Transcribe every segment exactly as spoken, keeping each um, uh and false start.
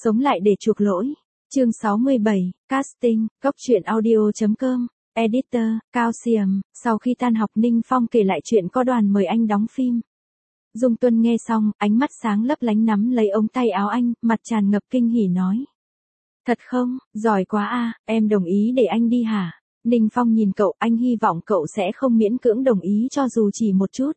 Sống lại để chuộc lỗi. Chương sáu mươi bảy, Casting, Cốc truyện audio chấm com, Editor, Cao Xiềm. Sau khi tan học Ninh Phong kể lại chuyện có đoàn mời anh đóng phim. Dung Tuân nghe xong, ánh mắt sáng lấp lánh nắm lấy ống tay áo anh, mặt tràn ngập kinh hỉ nói. Thật không, giỏi quá a, em đồng ý để anh đi hả? Ninh Phong nhìn cậu, anh hy vọng cậu sẽ không miễn cưỡng đồng ý cho dù chỉ một chút.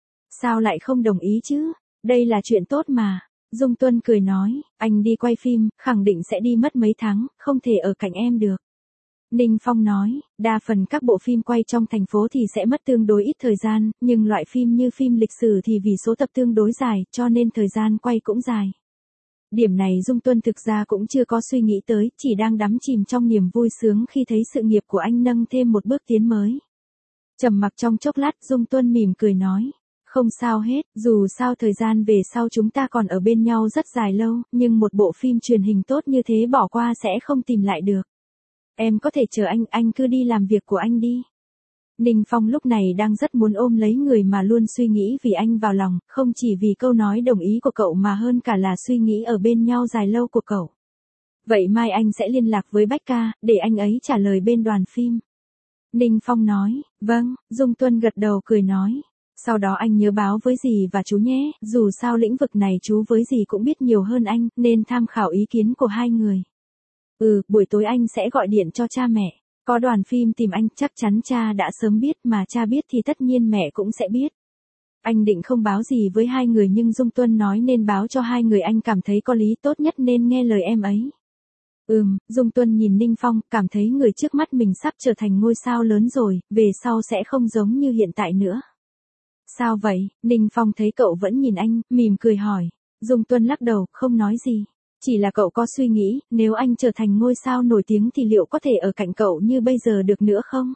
Sao lại không đồng ý chứ? Đây là chuyện tốt mà. Dung Tuân cười nói, anh đi quay phim, khẳng định sẽ đi mất mấy tháng, không thể ở cạnh em được. Ninh Phong nói, đa phần các bộ phim quay trong thành phố thì sẽ mất tương đối ít thời gian, nhưng loại phim như phim lịch sử thì vì số tập tương đối dài, cho nên thời gian quay cũng dài. Điểm này Dung Tuân thực ra cũng chưa có suy nghĩ tới, chỉ đang đắm chìm trong niềm vui sướng khi thấy sự nghiệp của anh nâng thêm một bước tiến mới. Trầm mặc trong chốc lát, Dung Tuân mỉm cười nói. Không sao hết, dù sao thời gian về sau chúng ta còn ở bên nhau rất dài lâu, nhưng một bộ phim truyền hình tốt như thế bỏ qua sẽ không tìm lại được. Em có thể chờ anh, anh cứ đi làm việc của anh đi. Ninh Phong lúc này đang rất muốn ôm lấy người mà luôn suy nghĩ vì anh vào lòng, không chỉ vì câu nói đồng ý của cậu mà hơn cả là suy nghĩ ở bên nhau dài lâu của cậu. Vậy mai anh sẽ liên lạc với Bách Ca, để anh ấy trả lời bên đoàn phim. Ninh Phong nói, vâng, Dung Tuân gật đầu cười nói. Sau đó anh nhớ báo với dì và chú nhé, dù sao lĩnh vực này chú với dì cũng biết nhiều hơn anh, nên tham khảo ý kiến của hai người. Ừ, buổi tối anh sẽ gọi điện cho cha mẹ. Có đoàn phim tìm anh, chắc chắn cha đã sớm biết, mà cha biết thì tất nhiên mẹ cũng sẽ biết. Anh định không báo gì với hai người nhưng Dung Tuân nói nên báo cho hai người, anh cảm thấy có lý, tốt nhất nên nghe lời em ấy. Ừm, Dung Tuân nhìn Ninh Phong, cảm thấy người trước mắt mình sắp trở thành ngôi sao lớn rồi, về sau sẽ không giống như hiện tại nữa. Sao vậy? Ninh Phong thấy cậu vẫn nhìn anh, mỉm cười hỏi. Dung Tuân lắc đầu, không nói gì. Chỉ là cậu có suy nghĩ, nếu anh trở thành ngôi sao nổi tiếng thì liệu có thể ở cạnh cậu như bây giờ được nữa không?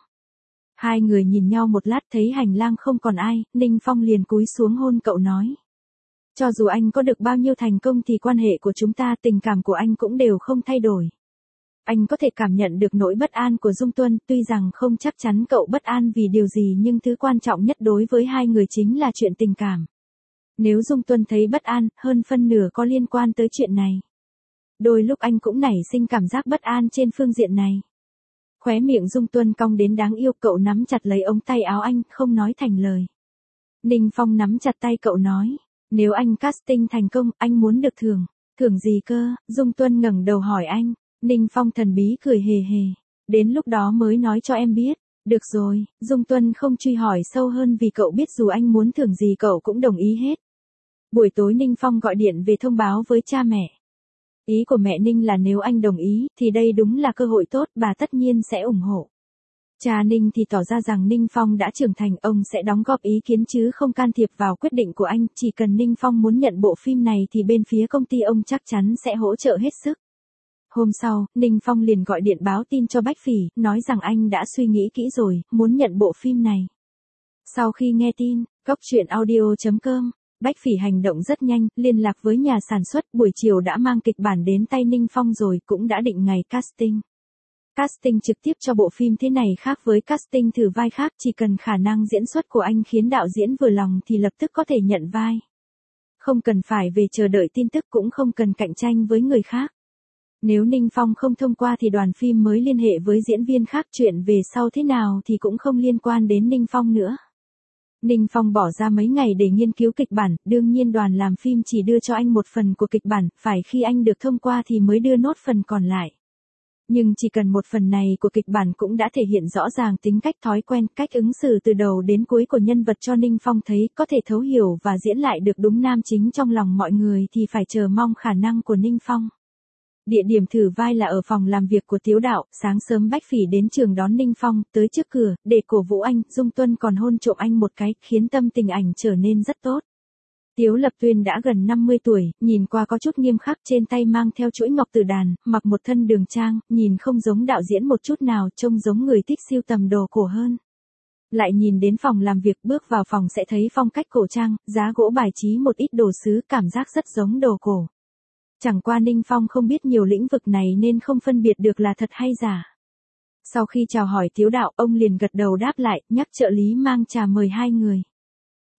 Hai người nhìn nhau một lát thấy hành lang không còn ai, Ninh Phong liền cúi xuống hôn cậu nói. Cho dù anh có được bao nhiêu thành công thì quan hệ của chúng ta, tình cảm của anh cũng đều không thay đổi. Anh có thể cảm nhận được nỗi bất an của Dung Tuân, tuy rằng không chắc chắn cậu bất an vì điều gì nhưng thứ quan trọng nhất đối với hai người chính là chuyện tình cảm. Nếu Dung Tuân thấy bất an, hơn phân nửa có liên quan tới chuyện này. Đôi lúc anh cũng nảy sinh cảm giác bất an trên phương diện này. Khóe miệng Dung Tuân cong đến đáng yêu, cậu nắm chặt lấy ống tay áo anh, không nói thành lời. Ninh Phong nắm chặt tay cậu nói, nếu anh casting thành công, anh muốn được thưởng. Thưởng gì cơ? Dung Tuân ngẩng đầu hỏi anh. Ninh Phong thần bí cười hề hề. Đến lúc đó mới nói cho em biết. Được rồi, Dung Tuân không truy hỏi sâu hơn vì cậu biết dù anh muốn thưởng gì cậu cũng đồng ý hết. Buổi tối Ninh Phong gọi điện về thông báo với cha mẹ. Ý của mẹ Ninh là nếu anh đồng ý, thì đây đúng là cơ hội tốt, bà tất nhiên sẽ ủng hộ. Cha Ninh thì tỏ ra rằng Ninh Phong đã trưởng thành, ông sẽ đóng góp ý kiến chứ không can thiệp vào quyết định của anh, chỉ cần Ninh Phong muốn nhận bộ phim này thì bên phía công ty ông chắc chắn sẽ hỗ trợ hết sức. Hôm sau, Ninh Phong liền gọi điện báo tin cho Bách Phỉ, nói rằng anh đã suy nghĩ kỹ rồi, muốn nhận bộ phim này. Sau khi nghe tin, Cốc truyện audio chấm com, Bách Phỉ hành động rất nhanh, liên lạc với nhà sản xuất, buổi chiều đã mang kịch bản đến tay Ninh Phong rồi, cũng đã định ngày casting. Casting trực tiếp cho bộ phim thế này khác với casting thử vai khác, chỉ cần khả năng diễn xuất của anh khiến đạo diễn vừa lòng thì lập tức có thể nhận vai. Không cần phải về chờ đợi tin tức, cũng không cần cạnh tranh với người khác. Nếu Ninh Phong không thông qua thì đoàn phim mới liên hệ với diễn viên khác, chuyện về sau thế nào thì cũng không liên quan đến Ninh Phong nữa. Ninh Phong bỏ ra mấy ngày để nghiên cứu kịch bản, đương nhiên đoàn làm phim chỉ đưa cho anh một phần của kịch bản, phải khi anh được thông qua thì mới đưa nốt phần còn lại. Nhưng chỉ cần một phần này của kịch bản cũng đã thể hiện rõ ràng tính cách, thói quen, cách ứng xử từ đầu đến cuối của nhân vật cho Ninh Phong thấy có thể thấu hiểu và diễn lại được đúng nam chính trong lòng mọi người thì phải chờ mong khả năng của Ninh Phong. Địa điểm thử vai là ở phòng làm việc của Tiếu Đạo, sáng sớm Bách Phỉ đến trường đón Ninh Phong, tới trước cửa, để cổ vũ anh, Dung Tuân còn hôn trộm anh một cái, khiến tâm tình ảnh trở nên rất tốt. Tiếu Lập Tuyên đã gần năm mươi tuổi, nhìn qua có chút nghiêm khắc, trên tay mang theo chuỗi ngọc tử đàn, mặc một thân đường trang, nhìn không giống đạo diễn một chút nào, trông giống người thích sưu tầm đồ cổ hơn. Lại nhìn đến phòng làm việc, bước vào phòng sẽ thấy phong cách cổ trang, giá gỗ bài trí một ít đồ sứ, cảm giác rất giống đồ cổ. Chẳng qua Ninh Phong không biết nhiều lĩnh vực này nên không phân biệt được là thật hay giả. Sau khi chào hỏi Tiếu Đạo, ông liền gật đầu đáp lại, nhắc trợ lý mang trà mời hai người.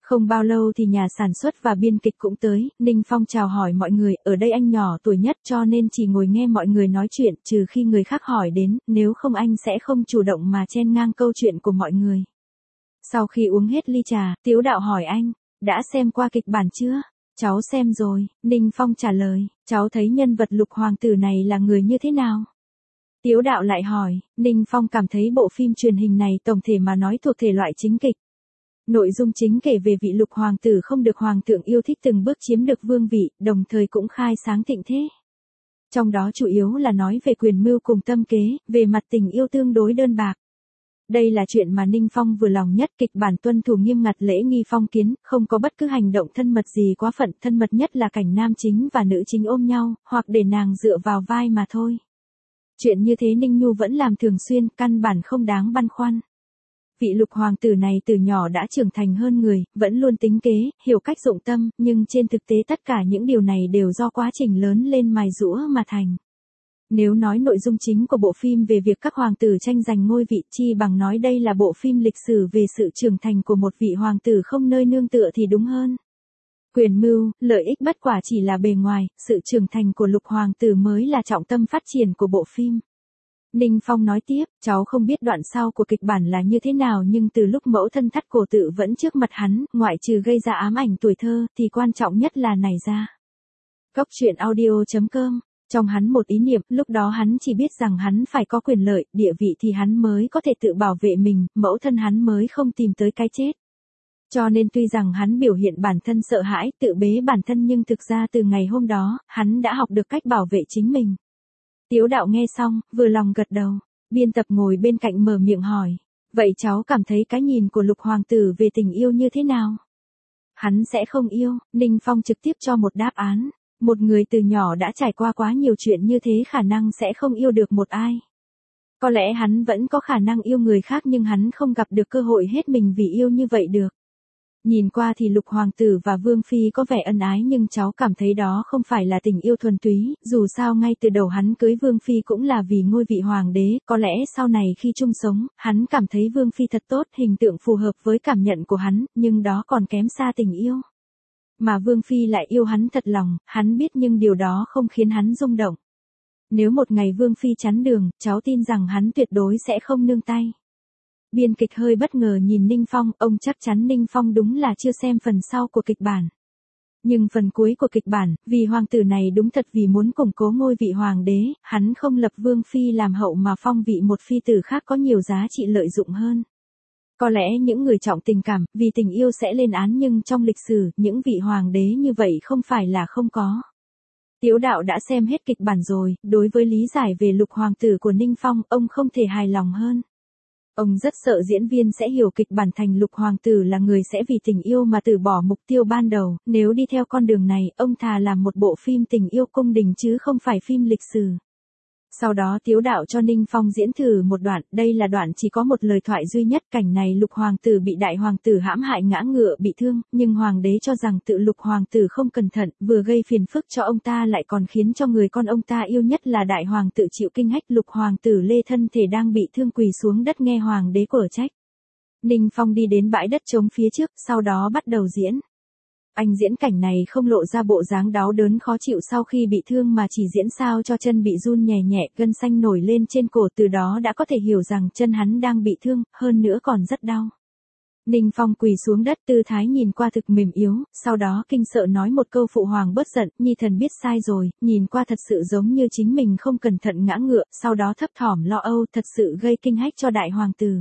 Không bao lâu thì nhà sản xuất và biên kịch cũng tới, Ninh Phong chào hỏi mọi người, ở đây anh nhỏ tuổi nhất cho nên chỉ ngồi nghe mọi người nói chuyện, trừ khi người khác hỏi đến, nếu không anh sẽ không chủ động mà chen ngang câu chuyện của mọi người. Sau khi uống hết ly trà, Tiếu Đạo hỏi anh, đã xem qua kịch bản chưa? Cháu xem rồi, Ninh Phong trả lời, cháu thấy nhân vật Lục Hoàng tử này là người như thế nào? Tiếu Đạo lại hỏi, Ninh Phong cảm thấy bộ phim truyền hình này tổng thể mà nói thuộc thể loại chính kịch. Nội dung chính kể về vị Lục Hoàng tử không được Hoàng thượng yêu thích từng bước chiếm được vương vị, đồng thời cũng khai sáng thịnh thế. Trong đó chủ yếu là nói về quyền mưu cùng tâm kế, về mặt tình yêu tương đối đơn bạc. Đây là chuyện mà Ninh Phong vừa lòng nhất, kịch bản tuân thủ nghiêm ngặt lễ nghi phong kiến, không có bất cứ hành động thân mật gì quá phận, thân mật nhất là cảnh nam chính và nữ chính ôm nhau, hoặc để nàng dựa vào vai mà thôi. Chuyện như thế Ninh Nhu vẫn làm thường xuyên, căn bản không đáng băn khoăn. Vị Lục Hoàng tử này từ nhỏ đã trưởng thành hơn người, vẫn luôn tính kế, hiểu cách dụng tâm, nhưng trên thực tế tất cả những điều này đều do quá trình lớn lên mài giũa mà thành. Nếu nói nội dung chính của bộ phim về việc các hoàng tử tranh giành ngôi vị, chi bằng nói đây là bộ phim lịch sử về sự trưởng thành của một vị hoàng tử không nơi nương tựa thì đúng hơn. Quyền mưu, lợi ích bất quả chỉ là bề ngoài, sự trưởng thành của Lục Hoàng tử mới là trọng tâm phát triển của bộ phim. Ninh Phong nói tiếp, cháu không biết đoạn sau của kịch bản là như thế nào nhưng từ lúc mẫu thân Thắt Cổ Tự vẫn trước mặt hắn, ngoại trừ gây ra ám ảnh tuổi thơ, thì quan trọng nhất là nảy ra. Cốc truyện audio chấm com. Trong hắn một ý niệm, lúc đó hắn chỉ biết rằng hắn phải có quyền lợi, địa vị thì hắn mới có thể tự bảo vệ mình, mẫu thân hắn mới không tìm tới cái chết. Cho nên tuy rằng hắn biểu hiện bản thân sợ hãi, tự bế bản thân nhưng thực ra từ ngày hôm đó, hắn đã học được cách bảo vệ chính mình. Tiếu Đạo nghe xong, vừa lòng gật đầu. Biên tập ngồi bên cạnh mở miệng hỏi. Vậy cháu cảm thấy cái nhìn của Lục Hoàng tử về tình yêu như thế nào? Hắn sẽ không yêu, Ninh Phong trực tiếp cho một đáp án. Một người từ nhỏ đã trải qua quá nhiều chuyện như thế khả năng sẽ không yêu được một ai. Có lẽ hắn vẫn có khả năng yêu người khác nhưng hắn không gặp được cơ hội hết mình vì yêu như vậy được. Nhìn qua thì Lục Hoàng tử và Vương Phi có vẻ ân ái nhưng cháu cảm thấy đó không phải là tình yêu thuần túy, dù sao ngay từ đầu hắn cưới Vương Phi cũng là vì ngôi vị Hoàng đế, có lẽ sau này khi chung sống, hắn cảm thấy Vương Phi thật tốt, hình tượng phù hợp với cảm nhận của hắn, nhưng đó còn kém xa tình yêu. Mà Vương Phi lại yêu hắn thật lòng, hắn biết nhưng điều đó không khiến hắn rung động. Nếu một ngày Vương Phi chắn đường, cháu tin rằng hắn tuyệt đối sẽ không nương tay. Biên kịch hơi bất ngờ nhìn Ninh Phong, ông chắc chắn Ninh Phong đúng là chưa xem phần sau của kịch bản. Nhưng phần cuối của kịch bản, vì hoàng tử này đúng thật vì muốn củng cố ngôi vị hoàng đế, hắn không lập Vương Phi làm hậu mà phong vị một phi tử khác có nhiều giá trị lợi dụng hơn. Có lẽ những người trọng tình cảm, vì tình yêu sẽ lên án nhưng trong lịch sử, những vị hoàng đế như vậy không phải là không có. Tiếu Đạo đã xem hết kịch bản rồi, đối với lý giải về Lục Hoàng tử của Ninh Phong, ông không thể hài lòng hơn. Ông rất sợ diễn viên sẽ hiểu kịch bản thành Lục Hoàng tử là người sẽ vì tình yêu mà từ bỏ mục tiêu ban đầu, nếu đi theo con đường này, ông thà làm một bộ phim tình yêu cung đình chứ không phải phim lịch sử. Sau đó Tiếu Đạo cho Ninh Phong diễn thử một đoạn, đây là đoạn chỉ có một lời thoại duy nhất, cảnh này Lục Hoàng tử bị đại hoàng tử hãm hại ngã ngựa bị thương, nhưng hoàng đế cho rằng tự Lục Hoàng tử không cẩn thận, vừa gây phiền phức cho ông ta lại còn khiến cho người con ông ta yêu nhất là đại hoàng tử chịu kinh hách. Lục Hoàng tử lê thân thể đang bị thương quỳ xuống đất nghe hoàng đế quở trách. Ninh Phong đi đến bãi đất trống phía trước, sau đó bắt đầu diễn. Anh diễn cảnh này không lộ ra bộ dáng đau đớn khó chịu sau khi bị thương mà chỉ diễn sao cho chân bị run nhẹ nhẹ, gân xanh nổi lên trên cổ, từ đó đã có thể hiểu rằng chân hắn đang bị thương, hơn nữa còn rất đau. Ninh Phong quỳ xuống đất, tư thái nhìn qua thực mềm yếu, sau đó kinh sợ nói một câu phụ hoàng bớt giận, nhi thần biết sai rồi, nhìn qua thật sự giống như chính mình không cẩn thận ngã ngựa, sau đó thấp thỏm lo âu, thật sự gây kinh hách cho đại hoàng tử.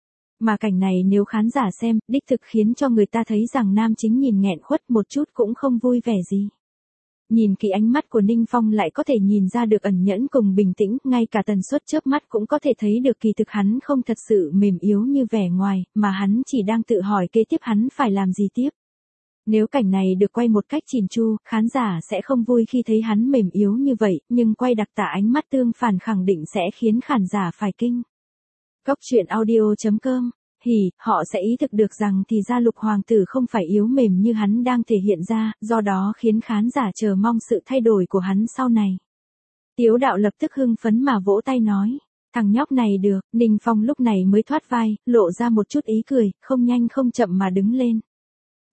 Mà cảnh này nếu khán giả xem, đích thực khiến cho người ta thấy rằng nam chính nhìn nghẹn khuất một chút cũng không vui vẻ gì. Nhìn kỹ ánh mắt của Ninh Phong lại có thể nhìn ra được ẩn nhẫn cùng bình tĩnh, ngay cả tần suất chớp mắt cũng có thể thấy được kỳ thực hắn không thật sự mềm yếu như vẻ ngoài, mà hắn chỉ đang tự hỏi kế tiếp hắn phải làm gì tiếp. Nếu cảnh này được quay một cách chỉn chu, khán giả sẽ không vui khi thấy hắn mềm yếu như vậy, nhưng quay đặc tả ánh mắt tương phản khẳng định sẽ khiến khán giả phải kinh. Cốc truyện audio chấm com. Hỉ, họ sẽ ý thức được rằng thì ra Lục Hoàng tử không phải yếu mềm như hắn đang thể hiện ra, do đó khiến khán giả chờ mong sự thay đổi của hắn sau này. Tiếu Đạo lập tức hưng phấn mà vỗ tay nói, thằng nhóc này được. Ninh Phong lúc này mới thoát vai, lộ ra một chút ý cười, không nhanh không chậm mà đứng lên.